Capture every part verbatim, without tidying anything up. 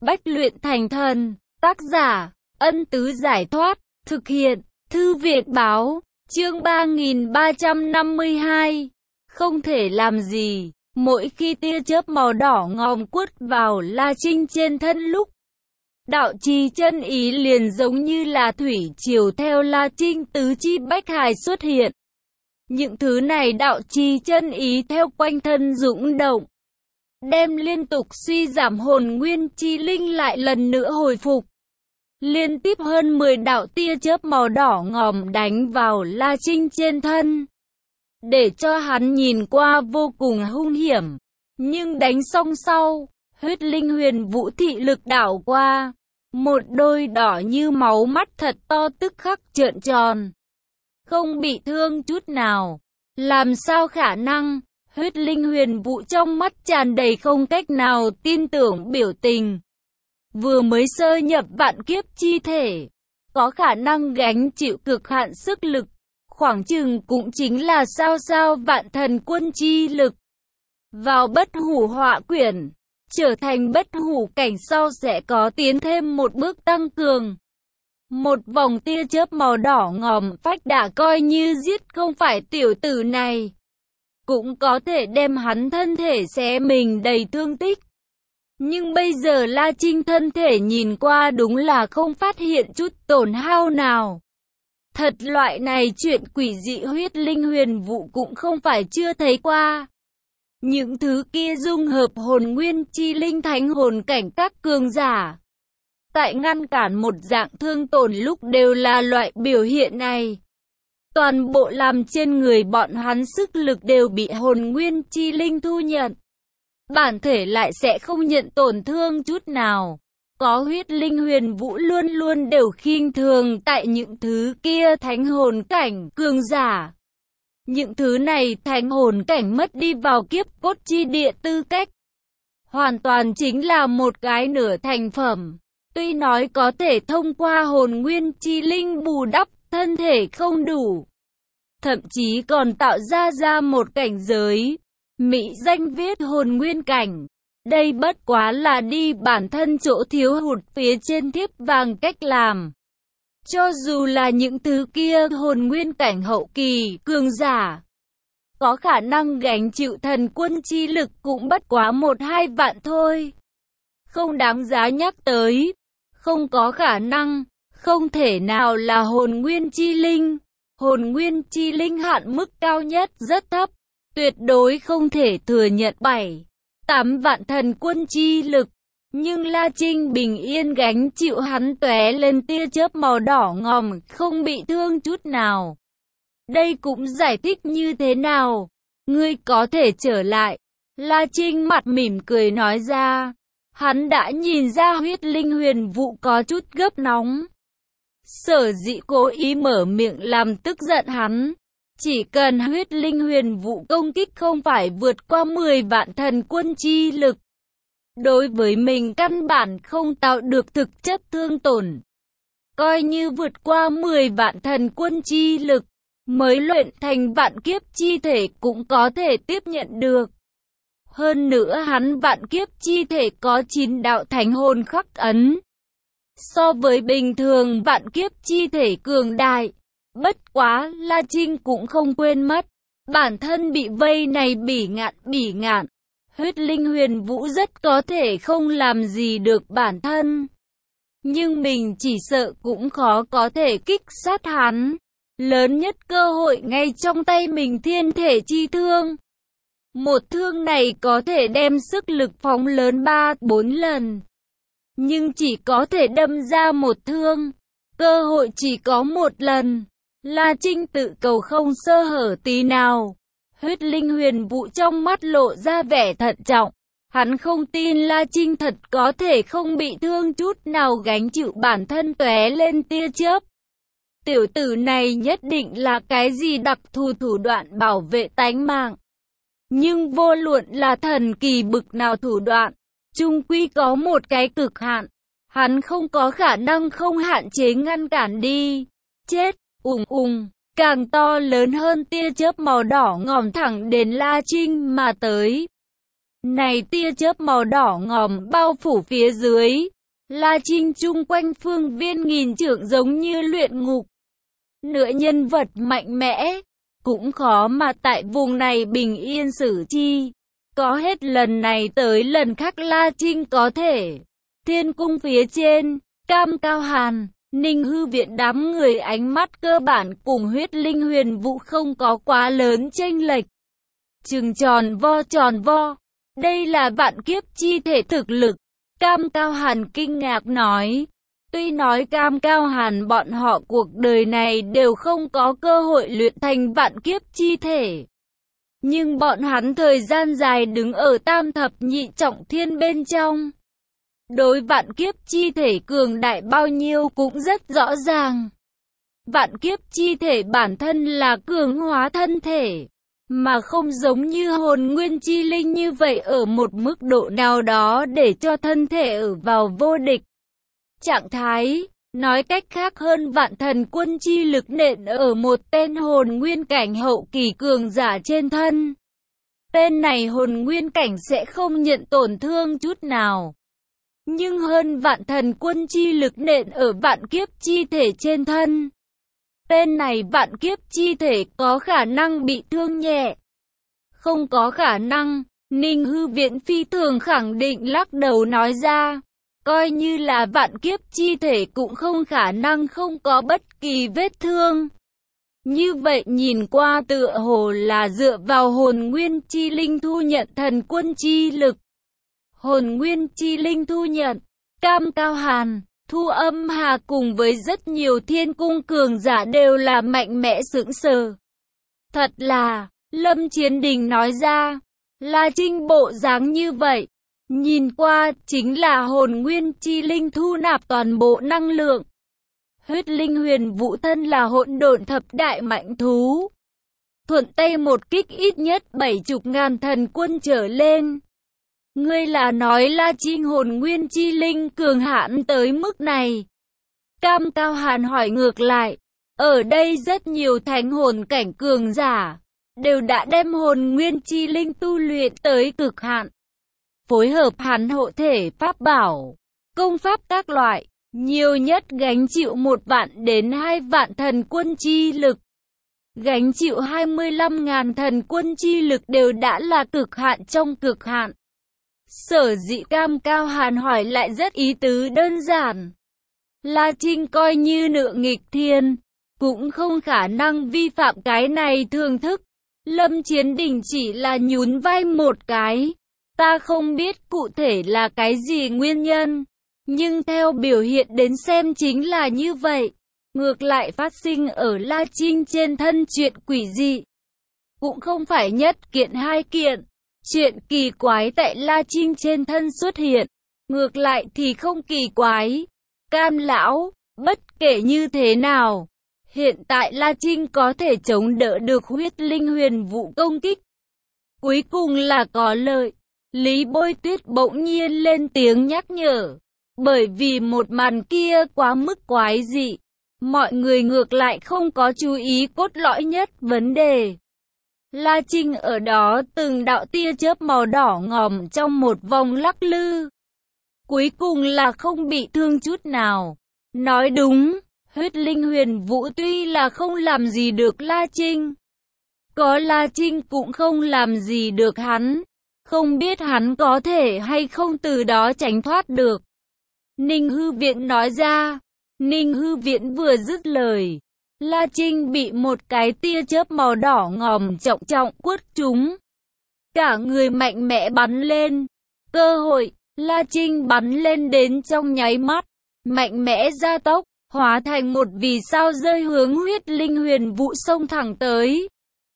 bách luyện thành thần. Tác giả, Ân Tứ Giải Thoát. Thực hiện, Thư viện Báo. Chương ba nghìn ba trăm năm mươi hai. Không thể làm gì. Mỗi khi tia chớp màu đỏ ngòm quất vào La Trinh trên thân lúc, đạo trì chân ý liền giống như là thủy triều theo La Trinh tứ chi bách hải xuất hiện. Những thứ này đạo trì chân ý theo quanh thân dũng động, đem liên tục suy giảm hồn nguyên chi linh lại lần nữa hồi phục. Liên tiếp hơn mười đạo tia chớp màu đỏ ngòm đánh vào La Trinh trên thân, để cho hắn nhìn qua vô cùng hung hiểm. Nhưng đánh xong sau, huyết linh huyền vũ thị lực đảo qua, một đôi đỏ như máu mắt thật to tức khắc trợn tròn, không bị thương chút nào. Làm sao khả năng? Huyết linh huyền vũ trong mắt tràn đầy không cách nào tin tưởng biểu tình. Vừa mới sơ nhập vạn kiếp chi thể, có khả năng gánh chịu cực hạn sức lực, khoảng chừng cũng chính là sao sao vạn thần quân chi lực. Vào bất hủ họa quyển, trở thành bất hủ cảnh sau sẽ có tiến thêm một bước tăng cường. Một vòng tia chớp màu đỏ ngòm phách đã coi như giết không phải tiểu tử này, cũng có thể đem hắn thân thể xé mình đầy thương tích. Nhưng bây giờ La Trinh thân thể nhìn qua đúng là không phát hiện chút tổn hao nào. Thật loại này chuyện quỷ dị huyết linh huyền vũ cũng không phải chưa thấy qua. Những thứ kia dung hợp hồn nguyên chi linh thánh hồn cảnh các cường giả, tại ngăn cản một dạng thương tổn lúc đều là loại biểu hiện này. Toàn bộ làm trên người bọn hắn sức lực đều bị hồn nguyên chi linh thu nhận, bản thể lại sẽ không nhận tổn thương chút nào. Có huyết linh huyền vũ luôn luôn đều khinh thường tại những thứ kia thánh hồn cảnh cường giả. Những thứ này thánh hồn cảnh mất đi vào kiếp cốt chi địa tư cách, hoàn toàn chính là một cái nửa thành phẩm. Tuy nói có thể thông qua hồn nguyên chi linh bù đắp thân thể không đủ, thậm chí còn tạo ra ra một cảnh giới mỹ danh viết hồn nguyên cảnh. Đây bất quá là đi bản thân chỗ thiếu hụt phía trên thiếp vàng cách làm. Cho dù là những thứ kia hồn nguyên cảnh hậu kỳ cường giả, có khả năng gánh chịu thần quân chi lực cũng bất quá một hai vạn thôi. Không đáng giá nhắc tới. Không có khả năng, không thể nào là hồn nguyên chi linh. Hồn nguyên chi linh hạn mức cao nhất rất thấp, tuyệt đối không thể thừa nhận bảy, tám vạn thần quân chi lực. Nhưng La Trinh bình yên gánh chịu hắn tóe lên tia chớp màu đỏ ngòm, không bị thương chút nào. Đây cũng giải thích như thế nào? Ngươi có thể trở lại. La Trinh mặt mỉm cười nói ra. Hắn đã nhìn ra huyết linh huyền vũ có chút gấp nóng. Sở dĩ cố ý mở miệng làm tức giận hắn. Chỉ cần huyết linh huyền vũ công kích không phải vượt qua mười vạn thần quân chi lực, đối với mình căn bản không tạo được thực chất thương tổn. Coi như vượt qua mười vạn thần quân chi lực, mới luyện thành vạn kiếp chi thể cũng có thể tiếp nhận được. Hơn nữa hắn vạn kiếp chi thể có chín đạo thánh hồn khắc ấn. So với bình thường vạn kiếp chi thể cường đại, bất quá La Trinh cũng không quên mất. Bản thân bị vây này bỉ ngạn bỉ ngạn. Huyết linh huyền vũ rất có thể không làm gì được bản thân. Nhưng mình chỉ sợ cũng khó có thể kích sát hắn. Lớn nhất cơ hội ngay trong tay mình thiên thể chi thương. Một thương này có thể đem sức lực phóng lớn ba bốn lần. Nhưng chỉ có thể đâm ra một thương. Cơ hội chỉ có một lần. La Trinh tự cầu không sơ hở tí nào. Huyết linh huyền vũ trong mắt lộ ra vẻ thận trọng. Hắn không tin La Trinh thật có thể không bị thương chút nào gánh chịu bản thân tóe lên tia chớp. Tiểu tử này nhất định là cái gì đặc thù thủ đoạn bảo vệ tánh mạng. Nhưng vô luận là thần kỳ bực nào thủ đoạn, chung quy có một cái cực hạn. Hắn không có khả năng không hạn chế ngăn cản đi. Chết, ùng ùng, càng to lớn hơn tia chớp màu đỏ ngòm thẳng đến La Trinh mà tới. Này tia chớp màu đỏ ngòm bao phủ phía dưới, La Trinh chung quanh phương viên nghìn trượng giống như luyện ngục. Nửa nhân vật mạnh mẽ, cũng khó mà tại vùng này bình yên xử chi. Có hết lần này tới lần khác La Trinh có thể. Thiên cung phía trên, Cam Cao Hàn, Ninh Hư Viện đám người ánh mắt cơ bản cùng Huyết Linh Huyền Vũ không có quá lớn chênh lệch. Chừng tròn vo tròn vo, đây là vạn kiếp chi thể thực lực. Cam Cao Hàn kinh ngạc nói. Tuy nói Cam Cao Hàn bọn họ cuộc đời này đều không có cơ hội luyện thành vạn kiếp chi thể. Nhưng bọn hắn thời gian dài đứng ở tam thập nhị trọng thiên bên trong. Đối vạn kiếp chi thể cường đại bao nhiêu cũng rất rõ ràng. Vạn kiếp chi thể bản thân là cường hóa thân thể, mà không giống như hồn nguyên chi linh như vậy ở một mức độ nào đó để cho thân thể ở vào vô địch trạng thái. Nói cách khác hơn vạn thần quân chi lực nện ở một tên hồn nguyên cảnh hậu kỳ cường giả trên thân. Tên này hồn nguyên cảnh sẽ không nhận tổn thương chút nào. Nhưng hơn vạn thần quân chi lực nện ở vạn kiếp chi thể trên thân. Tên này vạn kiếp chi thể có khả năng bị thương nhẹ. Không có khả năng, Ninh Hư Viện phi thường khẳng định lắc đầu nói ra. Coi như là vạn kiếp chi thể cũng không khả năng không có bất kỳ vết thương. Như vậy nhìn qua tựa hồ là dựa vào hồn nguyên chi linh thu nhận thần quân chi lực. Hồn nguyên chi linh thu nhận, Cam Cao Hàn, Thu Âm Hà cùng với rất nhiều thiên cung cường giả đều là mạnh mẽ sững sờ. Thật là, Lâm Chiến Đình nói ra, La Trinh bộ dáng như vậy. Nhìn qua chính là hồn nguyên chi linh thu nạp toàn bộ năng lượng. Huyết Linh Huyền Vũ thân là hỗn độn thập đại mạnh thú. Thuận tay một kích ít nhất bảy chục ngàn thần quân trở lên. Ngươi là nói La Trinh hồn nguyên chi linh cường hãn tới mức này? Cam Cao Hàn hỏi ngược lại. Ở đây rất nhiều thánh hồn cảnh cường giả đều đã đem hồn nguyên chi linh tu luyện tới cực hạn. Phối hợp hắn hộ thể pháp bảo, công pháp các loại, nhiều nhất gánh chịu một vạn đến hai vạn thần quân chi lực. Gánh chịu hai mươi lăm ngàn thần quân chi lực đều đã là cực hạn trong cực hạn. Sở dĩ Cam Cao Hàn hỏi lại rất ý tứ đơn giản. La Trinh coi như nựa nghịch thiên, cũng không khả năng vi phạm cái này thường thức. Lâm Chiến Đình chỉ là nhún vai một cái. Ta không biết cụ thể là cái gì nguyên nhân, nhưng theo biểu hiện đến xem chính là như vậy. Ngược lại phát sinh ở La Trinh trên thân chuyện quỷ dị. Cũng không phải nhất kiện hai kiện. Chuyện kỳ quái tại La Trinh trên thân xuất hiện. Ngược lại thì không kỳ quái. Cam lão, bất kể như thế nào, hiện tại La Trinh có thể chống đỡ được Huyết Linh Huyền Vũ công kích. Cuối cùng là có lợi. Lý Bôi Tuyết bỗng nhiên lên tiếng nhắc nhở. Bởi vì một màn kia quá mức quái dị. Mọi người ngược lại không có chú ý cốt lõi nhất vấn đề. La Trinh ở đó từng đạo tia chớp màu đỏ ngòm trong một vòng lắc lư. Cuối cùng là không bị thương chút nào. Nói đúng, Huyết Linh Huyền Vũ tuy là không làm gì được La Trinh. Có La Trinh cũng không làm gì được hắn. Không biết hắn có thể hay không từ đó tránh thoát được. Ninh Hư Viện nói ra. Ninh Hư Viện vừa dứt lời. La Trinh bị một cái tia chớp màu đỏ ngòm trọng trọng quất trúng. Cả người mạnh mẽ bắn lên. Cơ hội, La Trinh bắn lên đến trong nháy mắt. Mạnh mẽ gia tốc, hóa thành một vì sao rơi hướng Huyết Linh Huyền Vũ xông thẳng tới.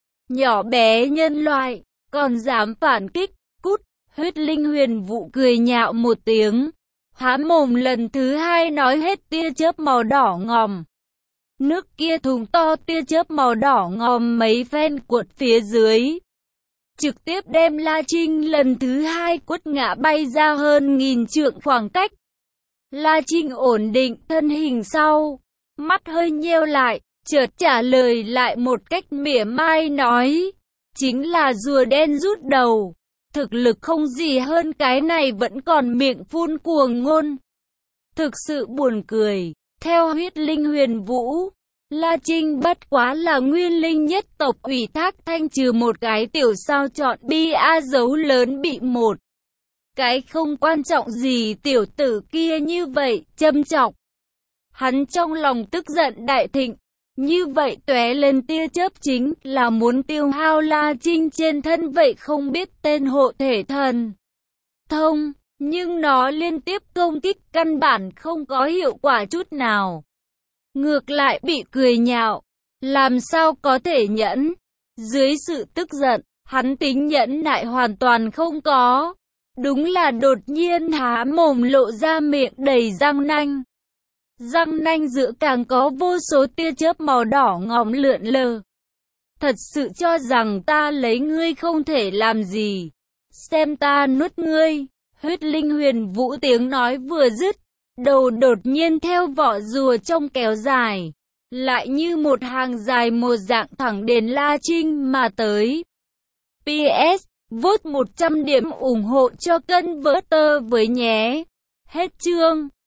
Nhỏ bé nhân loại, còn dám phản kích. Cút, Huyết Linh Huyền Vũ cười nhạo một tiếng. Há mồm lần thứ hai nói hết tia chớp màu đỏ ngòm. Nước kia thùng to tia chớp màu đỏ ngòm mấy phen cuột phía dưới. Trực tiếp đem La Trinh lần thứ hai quất ngã bay ra hơn nghìn trượng khoảng cách. La Trinh ổn định thân hình sau. Mắt hơi nheo lại, chợt trả lời lại một cách mỉa mai nói. Chính là rùa đen rút đầu. Thực lực không gì hơn cái này vẫn còn miệng phun cuồng ngôn. Thực sự buồn cười. Theo huyết linh Huyền Vũ, La Trinh bất quá là nguyên linh nhất tộc ủy thác thanh trừ một cái tiểu sao chọn bi a dấu lớn bị một cái không quan trọng gì tiểu tử kia như vậy châm chọc. Hắn trong lòng tức giận đại thịnh, như vậy tóe lên tia chớp chính là muốn tiêu hao La Trinh trên thân vậy không biết tên hộ thể thần thông, nhưng nó liên tiếp công kích căn bản không có hiệu quả chút nào. Ngược lại bị cười nhạo, làm sao có thể nhẫn. Dưới sự tức giận, hắn tính nhẫn nại hoàn toàn không có. Đúng là đột nhiên há mồm lộ ra miệng đầy răng nanh. Răng nanh giữa càng có vô số tia chớp màu đỏ ngòm lượn lờ. Thật sự cho rằng ta lấy ngươi không thể làm gì. Xem ta nuốt ngươi. Huyết linh Huyền Vũ tiếng nói vừa dứt, đầu đột nhiên theo vỏ rùa trong kéo dài, lại như một hàng dài một dạng thẳng đến La Trinh mà tới. pê ét, vote một trăm điểm ủng hộ cho Converter với nhé. Hết chương.